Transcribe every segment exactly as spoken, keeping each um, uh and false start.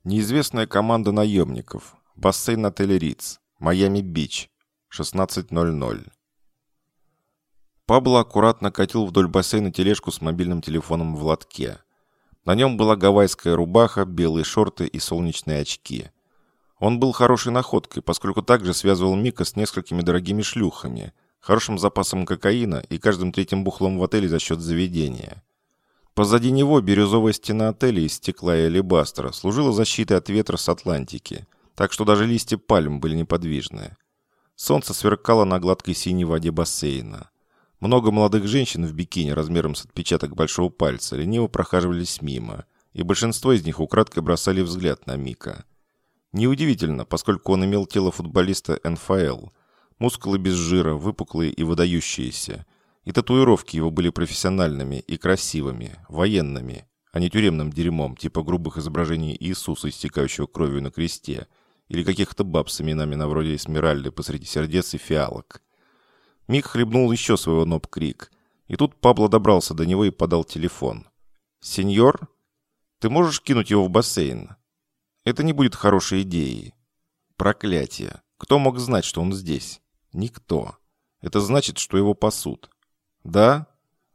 Неизвестная команда наемников. Бассейн отеля Ritz. Майами-Бич. шестнадцать ноль ноль. Пабло аккуратно катил вдоль бассейна тележку с мобильным телефоном в лотке. На нем была гавайская рубаха, белые шорты и солнечные очки. Он был хорошей находкой, поскольку также связывал Мика с несколькими дорогими шлюхами, хорошим запасом кокаина и каждым третьим бухлом в отеле за счет заведения. Позади него бирюзовая стена отеля из стекла и алебастра служила защитой от ветра с Атлантики, так что даже листья пальм были неподвижны. Солнце сверкало на гладкой синей воде бассейна. Много молодых женщин в бикини размером с отпечаток большого пальца лениво прохаживались мимо, и большинство из них украдкой бросали взгляд на Мика. Неудивительно, поскольку он имел тело футболиста эн эф эл, мускулы без жира, выпуклые и выдающиеся, и татуировки его были профессиональными и красивыми, военными, а не тюремным дерьмом, типа грубых изображений Иисуса, истекающего кровью на кресте, или каких-то баб с именами на вроде Эсмеральды посреди сердец и фиалок. Мик хлебнул еще своего ноб-крик, и тут Пабло добрался до него и подал телефон. «Сеньор, ты можешь кинуть его в бассейн? Это не будет хорошей идеей». Проклятие. Кто мог знать, что он здесь? Никто. Это значит, что его пасут. «Да?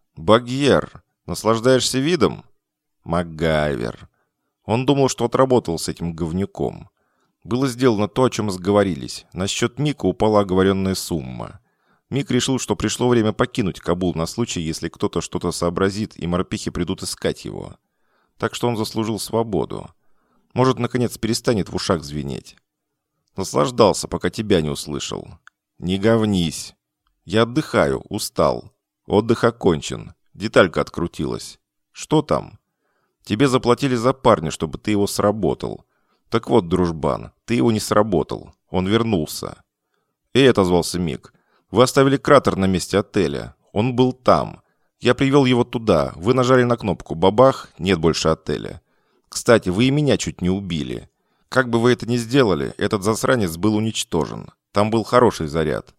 Багьер, наслаждаешься видом?» «Макгайвер». Он думал, что отработал с этим говнюком. Было сделано то, о чем сговорились. На счет Мика упала оговоренная сумма. Мик решил, что пришло время покинуть Кабул на случай, если кто-то что-то сообразит, и морпехи придут искать его. Так что он заслужил свободу. Может, наконец перестанет в ушах звенеть. Наслаждался, пока тебя не услышал. «Не говнись. Я отдыхаю, устал. Отдых окончен. Деталька открутилась. Что там? Тебе заплатили за парня, чтобы ты его сработал. Так вот, дружбан, ты его не сработал. Он вернулся». «Эй», — отозвался Мик, — «вы оставили кратер на месте отеля. Он был там. Я привел его туда. Вы нажали на кнопку. Бабах, нет больше отеля. Кстати, вы и меня чуть не убили. Как бы вы это ни сделали, этот засранец был уничтожен. Там был хороший заряд».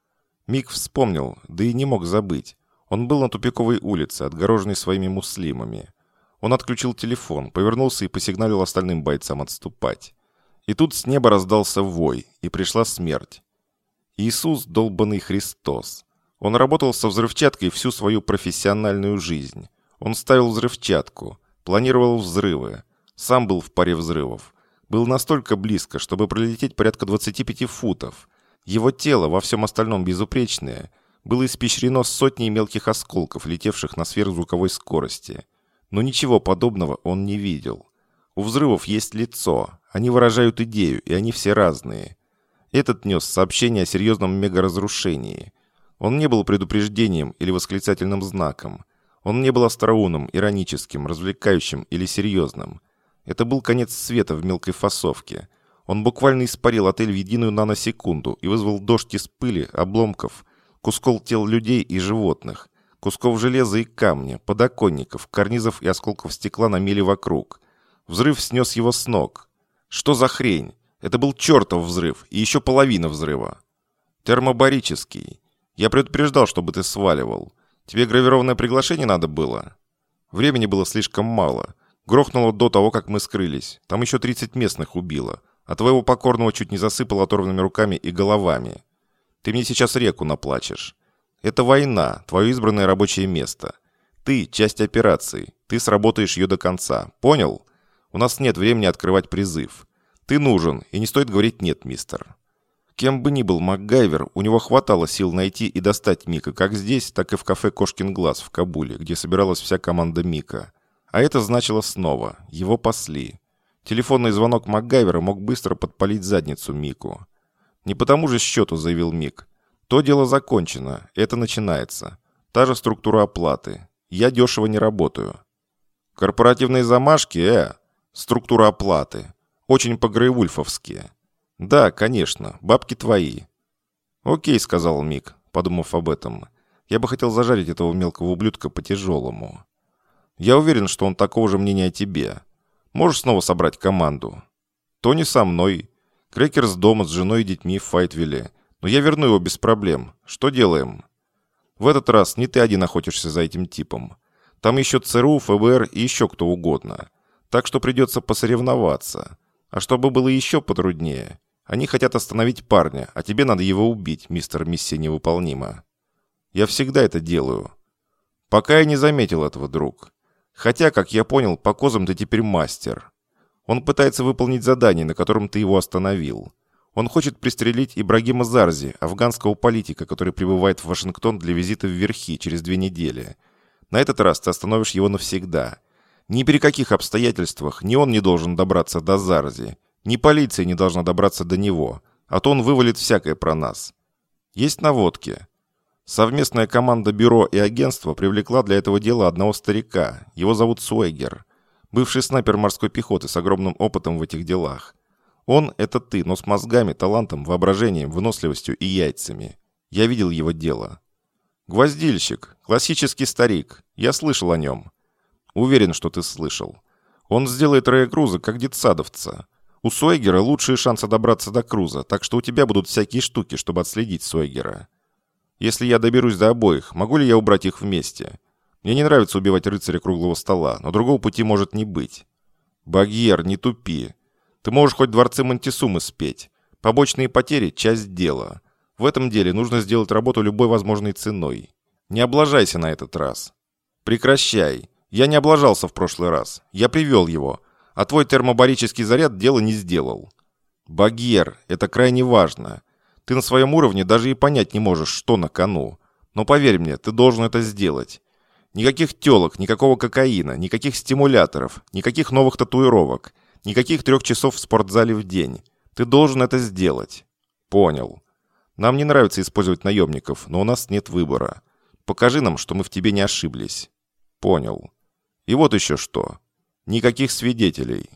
Мик вспомнил, да и не мог забыть. Он был на тупиковой улице, отгороженной своими муслимами. Он отключил телефон, повернулся и посигналил остальным бойцам отступать. И тут с неба раздался вой, и пришла смерть. Иисус, долбанный Христос. Он работал со взрывчаткой всю свою профессиональную жизнь. Он ставил взрывчатку, планировал взрывы, сам был в паре взрывов. Был настолько близко, чтобы пролететь порядка двадцати пяти футов. Его тело, во всем остальном безупречное, было испещрено сотней мелких осколков, летевших на сверхзвуковой скорости. Но ничего подобного он не видел. У взрывов есть лицо, они выражают идею, и они все разные. Этот нес сообщение о серьезном мегаразрушении. Он не был предупреждением или восклицательным знаком. Он не был остроумным, ироническим, развлекающим или серьезным. Это был конец света в мелкой фасовке. Он буквально испарил отель в единую наносекунду и вызвал дождь из пыли, обломков, кусков тел людей и животных, кусков железа и камня, подоконников, карнизов и осколков стекла на мили вокруг. Взрыв снес его с ног. Что за хрень? Это был чертов взрыв, и еще половина взрыва. Термобарический. Я предупреждал, чтобы ты сваливал. Тебе гравированное приглашение надо было? Времени было слишком мало. Грохнуло до того, как мы скрылись. Там еще тридцать местных убило. А твоего покорного чуть не засыпало оторванными руками и головами. Ты мне сейчас реку наплачешь. Это война, твое избранное рабочее место. Ты – часть операции. Ты сработаешь ее до конца. Понял? У нас нет времени открывать призыв. Ты нужен, и не стоит говорить «нет, мистер». Кем бы ни был Макгайвер, у него хватало сил найти и достать Мика как здесь, так и в кафе «Кошкин глаз» в Кабуле, где собиралась вся команда Мика. А это значило снова – его пасли. Телефонный звонок Макгайвера мог быстро подпалить задницу Мику. «Не по тому же счету», — заявил Мик. «То дело закончено, это начинается. Та же структура оплаты. Я дешево не работаю». «Корпоративные замашки, э? Структура оплаты. Очень по-грейвульфовски». «Да, конечно, бабки твои». «Окей», — сказал Мик, подумав об этом. «Я бы хотел зажарить этого мелкого ублюдка по-тяжелому. Я уверен, что он такого же мнения о тебе. Можешь снова собрать команду?» «Тони со мной. Крекер с дома с женой и детьми в Файтвилле. Но я верну его без проблем. Что делаем?» «В этот раз не ты один охотишься за этим типом. Там еще ЦРУ, ФБР и еще кто угодно. Так что придется посоревноваться. А чтобы было еще потруднее, они хотят остановить парня, а тебе надо его убить, мистер Миссия Невыполнима. Я всегда это делаю. Пока я не заметил этого, друг. Хотя, как я понял, по козам ты теперь мастер. Он пытается выполнить задание, на котором ты его остановил. Он хочет пристрелить Ибрагима Зарзи, афганского политика, который прибывает в Вашингтон для визита в Верхи через две недели. На этот раз ты остановишь его навсегда. Ни при каких обстоятельствах ни он не должен добраться до Зарзи, ни полиция не должна добраться до него, а то он вывалит всякое про нас. Есть наводки. Совместная команда бюро и агентства привлекла для этого дела одного старика. Его зовут Суэгер. Бывший снайпер морской пехоты с огромным опытом в этих делах. Он – это ты, но с мозгами, талантом, воображением, выносливостью и яйцами. Я видел его дело. Гвоздильщик. Классический старик. Я слышал о нем. Уверен, что ты слышал. Он сделает Рэя Круза как детсадовца. У Суэгера лучшие шансы добраться до Круза, так что у тебя будут всякие штуки, чтобы отследить Суэгера. Если я доберусь до обоих, могу ли я убрать их вместе? Мне не нравится убивать рыцаря круглого стола, но другого пути может не быть. Багьер, не тупи. Ты можешь хоть дворцы Монтисумы спеть. Побочные потери – часть дела. В этом деле нужно сделать работу любой возможной ценой. Не облажайся на этот раз. Прекращай. Я не облажался в прошлый раз. Я привел его. А твой термобарический заряд дело не сделал. Багьер, это крайне важно. Ты на своем уровне даже и понять не можешь, что на кону. Но поверь мне, ты должен это сделать. Никаких телок, никакого кокаина, никаких стимуляторов, никаких новых татуировок, никаких трех часов в спортзале в день. Ты должен это сделать. Понял. Нам не нравится использовать наемников, но у нас нет выбора. Покажи нам, что мы в тебе не ошиблись. Понял. И вот еще что. Никаких свидетелей.